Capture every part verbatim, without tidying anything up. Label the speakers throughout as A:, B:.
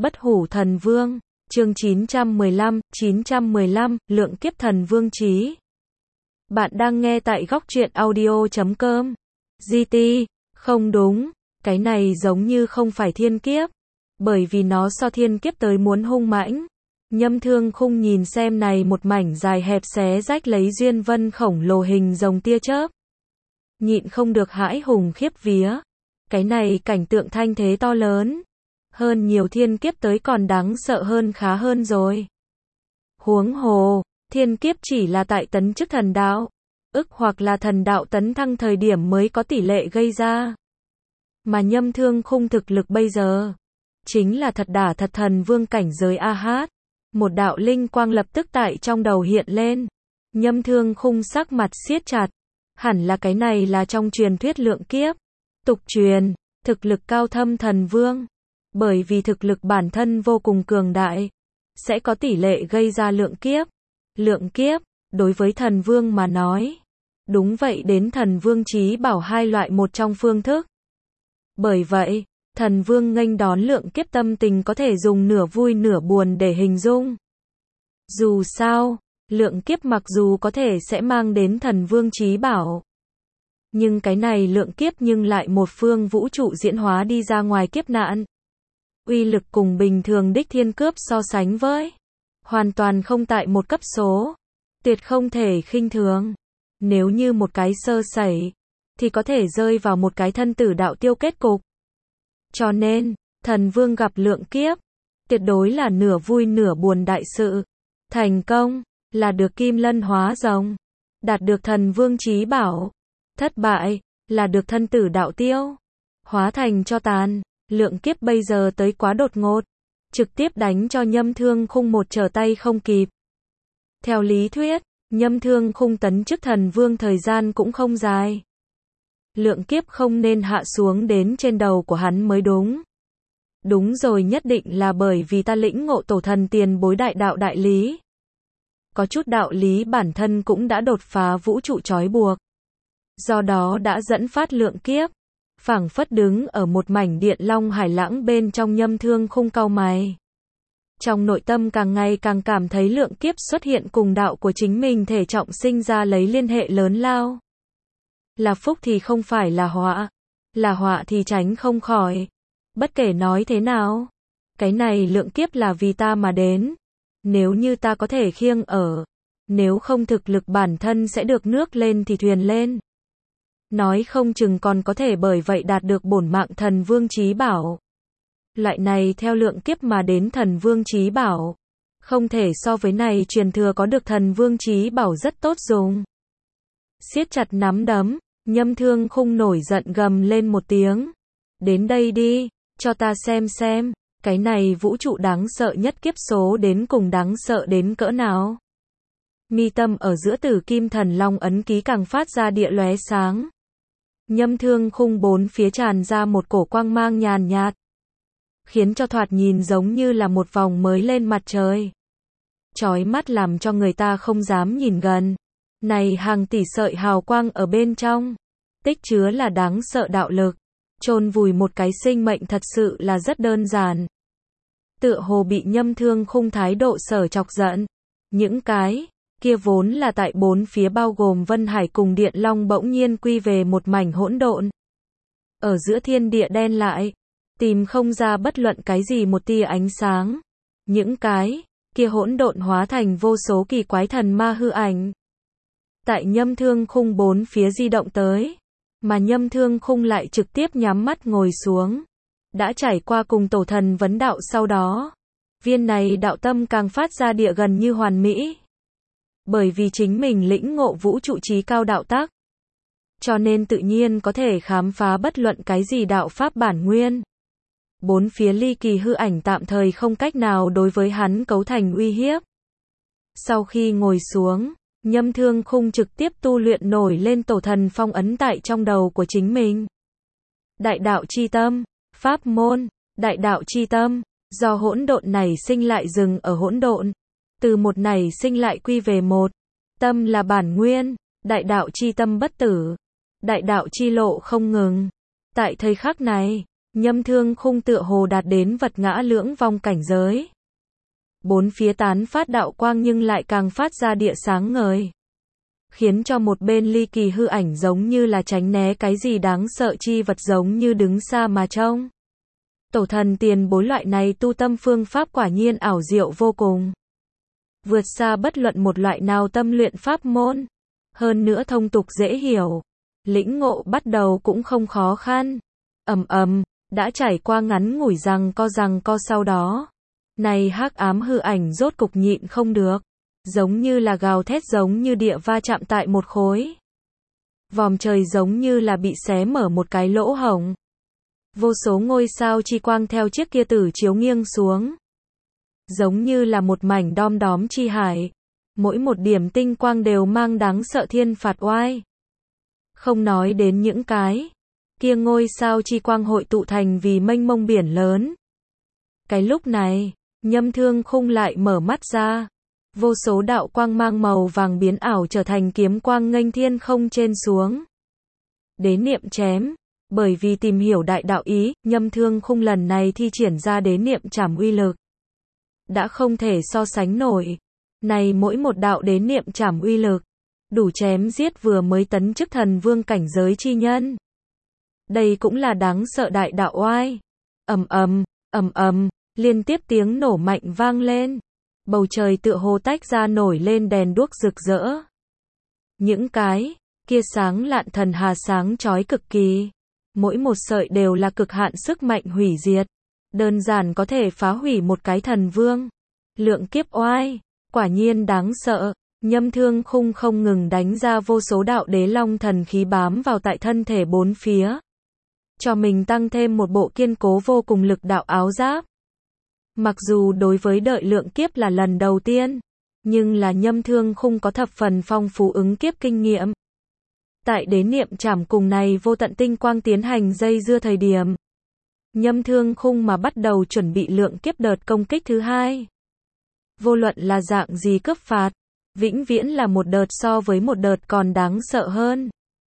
A: Bất hủ thần vương, chương chín trăm mười lăm, chín trăm mười lăm, lượng kiếp thần vương chí. Bạn đang nghe tại góc truyện audio chấm com. giê tê, không đúng, cái này giống như không phải thiên kiếp, bởi vì nó so thiên kiếp tới muốn hung mãnh. Nhâm Thương Khung nhìn xem này một mảnh dài hẹp xé rách lấy duyên vân khổng lồ hình rồng tia chớp. Nhịn không được hãi hùng khiếp vía. Cái này cảnh tượng thanh thế to lớn. Hơn nhiều thiên kiếp tới còn đáng sợ hơn khá hơn rồi. Huống hồ, thiên kiếp chỉ là tại tấn chức thần đạo, ức hoặc là thần đạo tấn thăng thời điểm mới có tỷ lệ gây ra. Mà Nhâm Thương Khung thực lực bây giờ, chính là thật đả thật thần vương cảnh giới a hát. Một đạo linh quang lập tức tại trong đầu hiện lên. Nhâm Thương Khung sắc mặt siết chặt. Hẳn là cái này là trong truyền thuyết lượng kiếp. Tục truyền, thực lực cao thâm thần vương. Bởi vì thực lực bản thân vô cùng cường đại, sẽ có tỷ lệ gây ra lượng kiếp. Lượng kiếp, đối với thần vương mà nói, đúng vậy đến thần vương chí bảo hai loại một trong phương thức. Bởi vậy, thần vương nghênh đón lượng kiếp tâm tình có thể dùng nửa vui nửa buồn để hình dung. Dù sao, lượng kiếp mặc dù có thể sẽ mang đến thần vương chí bảo, nhưng cái này lượng kiếp nhưng lại một phương vũ trụ diễn hóa đi ra ngoài kiếp nạn. Uy lực cùng bình thường đích thiên cướp so sánh với, hoàn toàn không tại một cấp số, tuyệt không thể khinh thường. Nếu như một cái sơ sẩy, thì có thể rơi vào một cái thân tử đạo tiêu kết cục. Cho nên, thần vương gặp lượng kiếp, tuyệt đối là nửa vui nửa buồn đại sự. Thành công, là được kim lân hóa rồng, đạt được thần vương chí bảo. Thất bại, là được thân tử đạo tiêu, hóa thành cho tàn. Lượng kiếp bây giờ tới quá đột ngột, trực tiếp đánh cho Nhâm Thương Khung một trở tay không kịp. Theo lý thuyết, Nhâm Thương Khung tấn chức thần vương thời gian cũng không dài. Lượng kiếp không nên hạ xuống đến trên đầu của hắn mới đúng. Đúng rồi, nhất định là bởi vì ta lĩnh ngộ tổ thần tiền bối đại đạo đại lý. Có chút đạo lý bản thân cũng đã đột phá vũ trụ trói buộc. Do đó đã dẫn phát lượng kiếp. Phảng phất đứng ở một mảnh điện long hải lãng bên trong. Nhâm Thương Khung cau mày. Trong nội tâm càng ngày càng cảm thấy lượng kiếp xuất hiện cùng đạo của chính mình thể trọng sinh ra lấy liên hệ lớn lao. Là phúc thì không phải là họa, là họa thì tránh không khỏi. Bất kể nói thế nào, cái này lượng kiếp là vì ta mà đến. Nếu như ta có thể khiêng ở, nếu không thực lực bản thân sẽ được nước lên thì thuyền lên. Nói không chừng còn có thể bởi vậy đạt được bổn mạng thần vương chí bảo. Loại này theo lượng kiếp mà đến thần vương chí bảo, không thể so với này truyền thừa có được thần vương chí bảo rất tốt dùng. Siết chặt nắm đấm, Nhâm Thương Khung nổi giận gầm lên một tiếng. Đến đây đi, cho ta xem xem, cái này vũ trụ đáng sợ nhất kiếp số đến cùng đáng sợ đến cỡ nào. Mi tâm ở giữa Tử Kim Thần Long ấn ký càng phát ra địa lóe sáng. Nhâm Thương Khung bốn phía tràn ra một cổ quang mang nhàn nhạt, khiến cho thoạt nhìn giống như là một vòng mới lên mặt trời. Chói mắt làm cho người ta không dám nhìn gần. Này hàng tỷ sợi hào quang ở bên trong, tích chứa là đáng sợ đạo lực, chôn vùi một cái sinh mệnh thật sự là rất đơn giản. Tựa hồ bị Nhâm Thương Khung thái độ sở chọc giận. Những cái kia vốn là tại bốn phía bao gồm Vân Hải cùng Điện Long bỗng nhiên quy về một mảnh hỗn độn. Ở giữa thiên địa đen lại, tìm không ra bất luận cái gì một tia ánh sáng. Những cái kia hỗn độn hóa thành vô số kỳ quái thần ma hư ảnh. Tại Nhâm Thương Khung bốn phía di động tới, mà Nhâm Thương Khung lại trực tiếp nhắm mắt ngồi xuống. Đã trải qua cùng tổ thần vấn đạo sau đó, viên này đạo tâm càng phát ra địa gần như hoàn mỹ. Bởi vì chính mình lĩnh ngộ vũ trụ trí cao đạo tắc, cho nên tự nhiên có thể khám phá bất luận cái gì đạo pháp bản nguyên. Bốn phía ly kỳ hư ảnh tạm thời không cách nào đối với hắn cấu thành uy hiếp. Sau khi ngồi xuống, Nhâm Thương Khung trực tiếp tu luyện nổi lên tổ thần phong ấn tại trong đầu của chính mình. Đại đạo chi tâm, pháp môn, đại đạo chi tâm, do hỗn độn này sinh lại dừng ở hỗn độn. Từ một này sinh lại quy về một. Tâm là bản nguyên, đại đạo chi tâm bất tử. Đại đạo chi lộ không ngừng. Tại thời khắc này, Nhâm Thương Khung tựa hồ đạt đến vật ngã lưỡng vong cảnh giới. Bốn phía tán phát đạo quang nhưng lại càng phát ra địa sáng ngời. Khiến cho một bên ly kỳ hư ảnh giống như là tránh né cái gì đáng sợ chi vật giống như đứng xa mà trông. Tổ thần tiền bối loại này tu tâm phương pháp quả nhiên ảo diệu vô cùng. Vượt xa bất luận một loại nào tâm luyện pháp môn. Hơn nữa thông tục dễ hiểu. Lĩnh ngộ bắt đầu cũng không khó khăn. Ầm ầm, đã trải qua ngắn ngủi rằng co rằng co sau đó. Này hắc ám hư ảnh rốt cục nhịn không được. Giống như là gào thét giống như địa va chạm tại một khối. Vòm trời giống như là bị xé mở một cái lỗ hổng. Vô số ngôi sao chi quang theo chiếc kia tử chiếu nghiêng xuống. Giống như là một mảnh đom đóm chi hải. Mỗi một điểm tinh quang đều mang đáng sợ thiên phạt oai. Không nói đến những cái kia ngôi sao chi quang hội tụ thành vì mênh mông biển lớn. Cái lúc này, Nhâm Thương Khung lại mở mắt ra. Vô số đạo quang mang màu vàng biến ảo trở thành kiếm quang nghênh thiên không trên xuống. Đế niệm chém. Bởi vì tìm hiểu đại đạo ý, Nhâm Thương Khung lần này thi triển ra đế niệm trảm uy lực. Đã không thể so sánh nổi. Này mỗi một đạo đế niệm trảm uy lực. Đủ chém giết vừa mới tấn chức thần vương cảnh giới chi nhân. Đây cũng là đáng sợ đại đạo oai. Ầm ầm, ầm ầm, liên tiếp tiếng nổ mạnh vang lên. Bầu trời tựa hồ tách ra nổi lên đèn đuốc rực rỡ. Những cái kia sáng lạn thần hà sáng chói cực kỳ. Mỗi một sợi đều là cực hạn sức mạnh hủy diệt. Đơn giản có thể phá hủy một cái thần vương. Lượng kiếp oai, quả nhiên đáng sợ. Nhâm Thương Khung không ngừng đánh ra vô số đạo đế long thần khí bám vào tại thân thể bốn phía. Cho mình tăng thêm một bộ kiên cố vô cùng lực đạo áo giáp. Mặc dù đối với đợi lượng kiếp là lần đầu tiên, nhưng là Nhâm Thương Khung có thập phần phong phú ứng kiếp kinh nghiệm. Tại đế niệm trảm cùng này vô tận tinh quang tiến hành dây dưa thời điểm. Nhâm Thương Khung mà bắt đầu chuẩn bị lượng kiếp đợt công kích thứ hai. Vô luận là dạng gì cướp phạt, vĩnh viễn là một đợt so với một đợt còn đáng sợ hơn.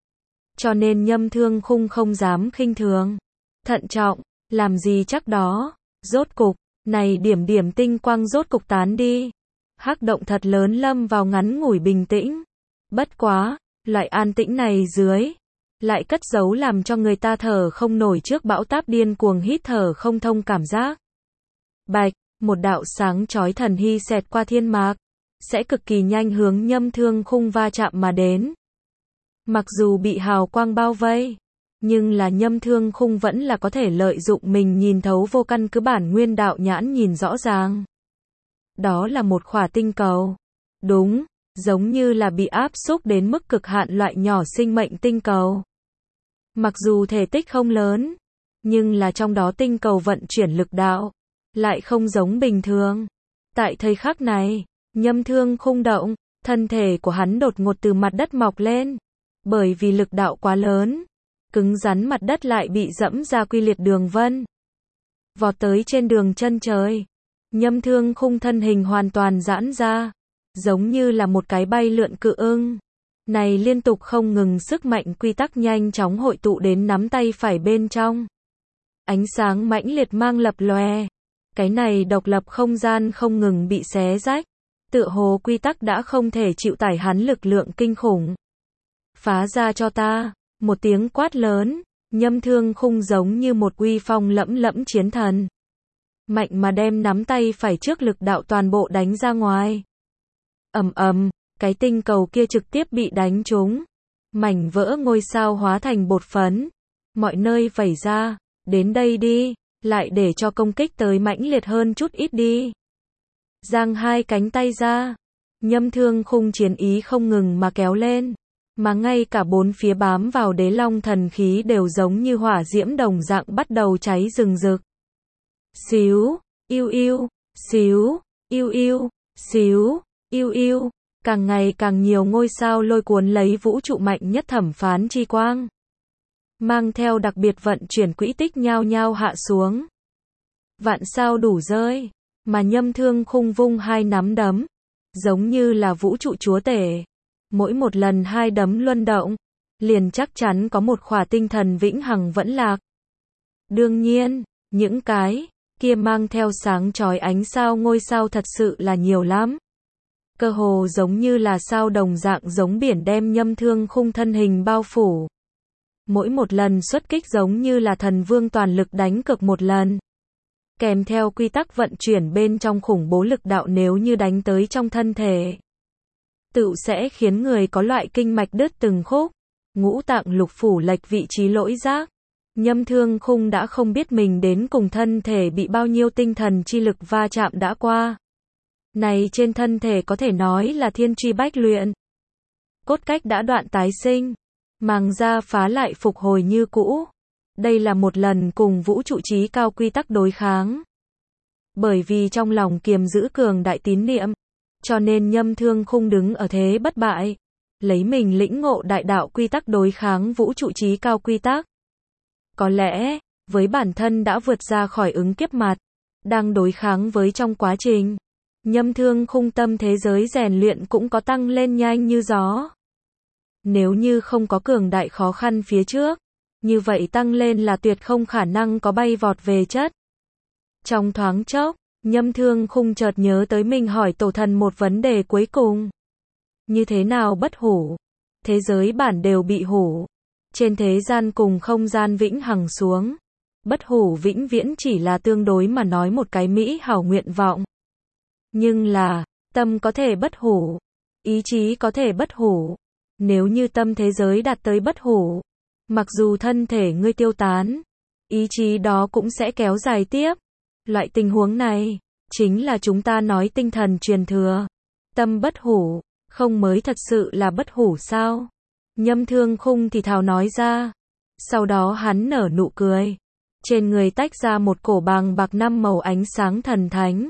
A: Cho nên Nhâm Thương Khung không dám khinh thường. Thận trọng, làm gì chắc đó. Rốt cục, này điểm điểm tinh quang rốt cục tán đi. Hắc động thật lớn lâm vào ngắn ngủi bình tĩnh. Bất quá, loại an tĩnh này dưới, lại cất giấu làm cho người ta thở không nổi trước bão táp điên cuồng hít thở không thông cảm giác. Bạch, một đạo sáng chói thần hy xẹt qua thiên mạc, sẽ cực kỳ nhanh hướng Nhâm Thương Khung va chạm mà đến. Mặc dù bị hào quang bao vây, nhưng là Nhâm Thương Khung vẫn là có thể lợi dụng mình nhìn thấu vô căn cứ bản nguyên đạo nhãn nhìn rõ ràng. Đó là một khỏa tinh cầu. Đúng, giống như là bị áp xúc đến mức cực hạn loại nhỏ sinh mệnh tinh cầu. Mặc dù thể tích không lớn, nhưng là trong đó tinh cầu vận chuyển lực đạo, lại không giống bình thường. Tại thời khắc này, Nhâm Thương Khung động, thân thể của hắn đột ngột từ mặt đất mọc lên. Bởi vì lực đạo quá lớn, cứng rắn mặt đất lại bị dẫm ra quy liệt đường vân. Vọt tới trên đường chân trời, Nhâm Thương Khung thân hình hoàn toàn giãn ra, giống như là một cái bay lượn cự ưng. Này liên tục không ngừng sức mạnh quy tắc nhanh chóng hội tụ đến nắm tay phải bên trong. Ánh sáng mãnh liệt mang lập lòe. Cái này độc lập không gian không ngừng bị xé rách. Tựa hồ quy tắc đã không thể chịu tải hắn lực lượng kinh khủng. Phá ra cho ta, một tiếng quát lớn, Nhâm Thương Khung giống như một uy phong lẫm lẫm chiến thần. Mạnh mà đem nắm tay phải trước lực đạo toàn bộ đánh ra ngoài. Ầm ầm, cái tinh cầu kia trực tiếp bị đánh trúng. Mảnh vỡ ngôi sao hóa thành bột phấn. Mọi nơi vẩy ra, đến đây đi, lại để cho công kích tới mãnh liệt hơn chút ít đi. Giang hai cánh tay ra, Nhâm Thương Khung chiến ý không ngừng mà kéo lên. Mà ngay cả bốn phía bám vào đế long thần khí đều giống như hỏa diễm đồng dạng bắt đầu cháy rừng rực. Xíu, yêu yêu, xíu, yêu yêu, xíu, yêu yêu, càng ngày càng nhiều ngôi sao lôi cuốn lấy vũ trụ mạnh nhất thẩm phán chi quang. Mang theo đặc biệt vận chuyển quỹ tích nhao nhao hạ xuống. Vạn sao đủ rơi, mà Nhâm Thương Khung vung hai nắm đấm, giống như là vũ trụ chúa tể. Mỗi một lần hai đấm luân động, liền chắc chắn có một khỏa tinh thần vĩnh hằng vẫn lạc. Đương nhiên, những cái kia mang theo sáng chói ánh sao ngôi sao thật sự là nhiều lắm. Cơ hồ giống như là sao đồng dạng giống biển đem Nhâm Thương Khung thân hình bao phủ. Mỗi một lần xuất kích giống như là thần vương toàn lực đánh cược một lần. Kèm theo quy tắc vận chuyển bên trong khủng bố lực đạo nếu như đánh tới trong thân thể. Tựu sẽ khiến người có loại kinh mạch đứt từng khúc, ngũ tạng lục phủ lệch vị trí lỗi giác. Nhâm Thương Khung đã không biết mình đến cùng thân thể bị bao nhiêu tinh thần chi lực va chạm đã qua. Này trên thân thể có thể nói là thiên truy bách luyện. Cốt cách đã đoạn tái sinh, màng da phá lại phục hồi như cũ. Đây là một lần cùng vũ trụ trí cao quy tắc đối kháng. Bởi vì trong lòng kiềm giữ cường đại tín niệm, cho nên Nhâm Thương Khung đứng ở thế bất bại, lấy mình lĩnh ngộ đại đạo quy tắc đối kháng vũ trụ trí cao quy tắc. Có lẽ, với bản thân đã vượt ra khỏi ứng kiếp mặt, đang đối kháng với trong quá trình, Nhâm Thương Khung tâm thế giới rèn luyện cũng có tăng lên nhanh như gió. Nếu như không có cường đại khó khăn phía trước, như vậy tăng lên là tuyệt không khả năng có bay vọt về chất. Trong thoáng chốc, Nhâm Thương Khung chợt nhớ tới mình hỏi tổ thần một vấn đề cuối cùng. Như thế nào bất hủ? Thế giới bản đều bị hủ. Trên thế gian cùng không gian vĩnh hằng xuống. Bất hủ vĩnh viễn chỉ là tương đối mà nói một cái mỹ hảo nguyện vọng. Nhưng là, tâm có thể bất hủ. Ý chí có thể bất hủ. Nếu như tâm thế giới đạt tới bất hủ, mặc dù thân thể ngươi tiêu tán, ý chí đó cũng sẽ kéo dài tiếp. Loại tình huống này, chính là chúng ta nói tinh thần truyền thừa. Tâm bất hủ, không mới thật sự là bất hủ sao? Nhâm Thương Khung thì thào nói ra. Sau đó hắn nở nụ cười. Trên người tách ra một cổ bàng bạc năm màu ánh sáng thần thánh.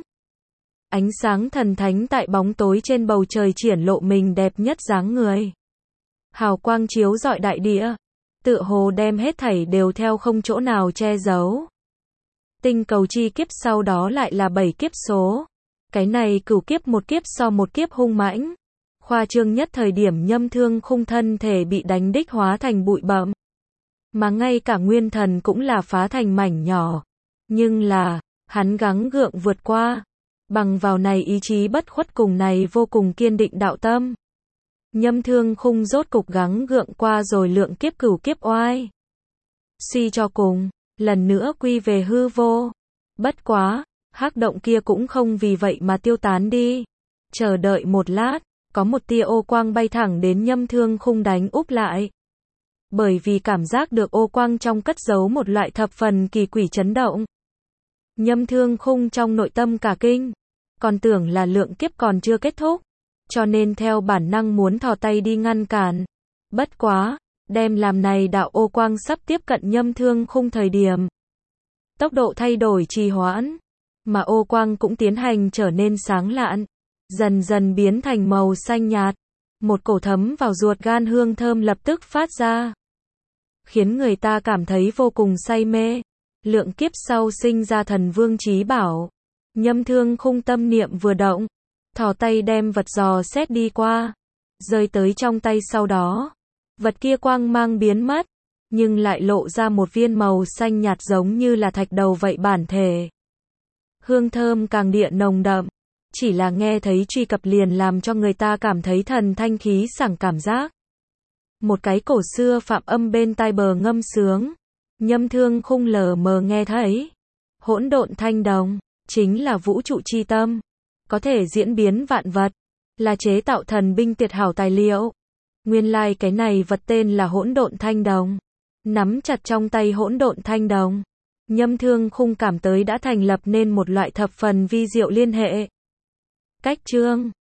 A: Ánh sáng thần thánh tại bóng tối trên bầu trời triển lộ mình đẹp nhất dáng người. Hào quang chiếu rọi đại địa, tựa hồ đem hết thảy đều theo không chỗ nào che giấu. Tinh cầu chi kiếp sau đó lại là bảy kiếp số. Cái này cửu kiếp một kiếp so một kiếp hung mãnh. Khoa trương nhất thời điểm Nhâm Thương Khung thân thể bị đánh đích hóa thành bụi bặm. Mà ngay cả nguyên thần cũng là phá thành mảnh nhỏ. Nhưng là, hắn gắng gượng vượt qua. Bằng vào này ý chí bất khuất cùng này vô cùng kiên định đạo tâm. Nhâm Thương Khung rốt cục gắng gượng qua rồi lượng kiếp cửu kiếp oai. Suy cho cùng, lần nữa quy về hư vô. Bất quá, hắc động kia cũng không vì vậy mà tiêu tán đi. Chờ đợi một lát, có một tia ô quang bay thẳng đến Nhâm Thương Khung đánh úp lại. Bởi vì cảm giác được ô quang trong cất giấu một loại thập phần kỳ quỷ chấn động. Nhâm Thương Khung trong nội tâm cả kinh, còn tưởng là lượng kiếp còn chưa kết thúc, cho nên theo bản năng muốn thò tay đi ngăn cản. Bất quá, đem làm này đạo ô quang sắp tiếp cận Nhâm Thương Khung thời điểm. Tốc độ thay đổi trì hoãn, mà ô quang cũng tiến hành trở nên sáng lạn, dần dần biến thành màu xanh nhạt. Một cổ thấm vào ruột gan hương thơm lập tức phát ra, khiến người ta cảm thấy vô cùng say mê. Lượng kiếp sau sinh ra thần vương chí bảo. Nhâm Thương Khung tâm niệm vừa động, thò tay đem vật dò xét đi qua, rơi tới trong tay sau đó. Vật kia quang mang biến mất, nhưng lại lộ ra một viên màu xanh nhạt giống như là thạch đầu vậy bản thể. Hương thơm càng địa nồng đậm, chỉ là nghe thấy truy cập liền làm cho người ta cảm thấy thần thanh khí sảng cảm giác. Một cái cổ xưa phạm âm bên tai bờ ngâm sướng. Nhâm Thương Khung lờ mờ nghe thấy. Hỗn độn thanh đồng, chính là vũ trụ chi tâm. Có thể diễn biến vạn vật. Là chế tạo thần binh tuyệt hảo tài liệu. Nguyên lai like cái này vật tên là hỗn độn thanh đồng. Nắm chặt trong tay hỗn độn thanh đồng. Nhâm Thương Khung cảm tới đã thành lập nên một loại thập phần vi diệu liên hệ. Cách chương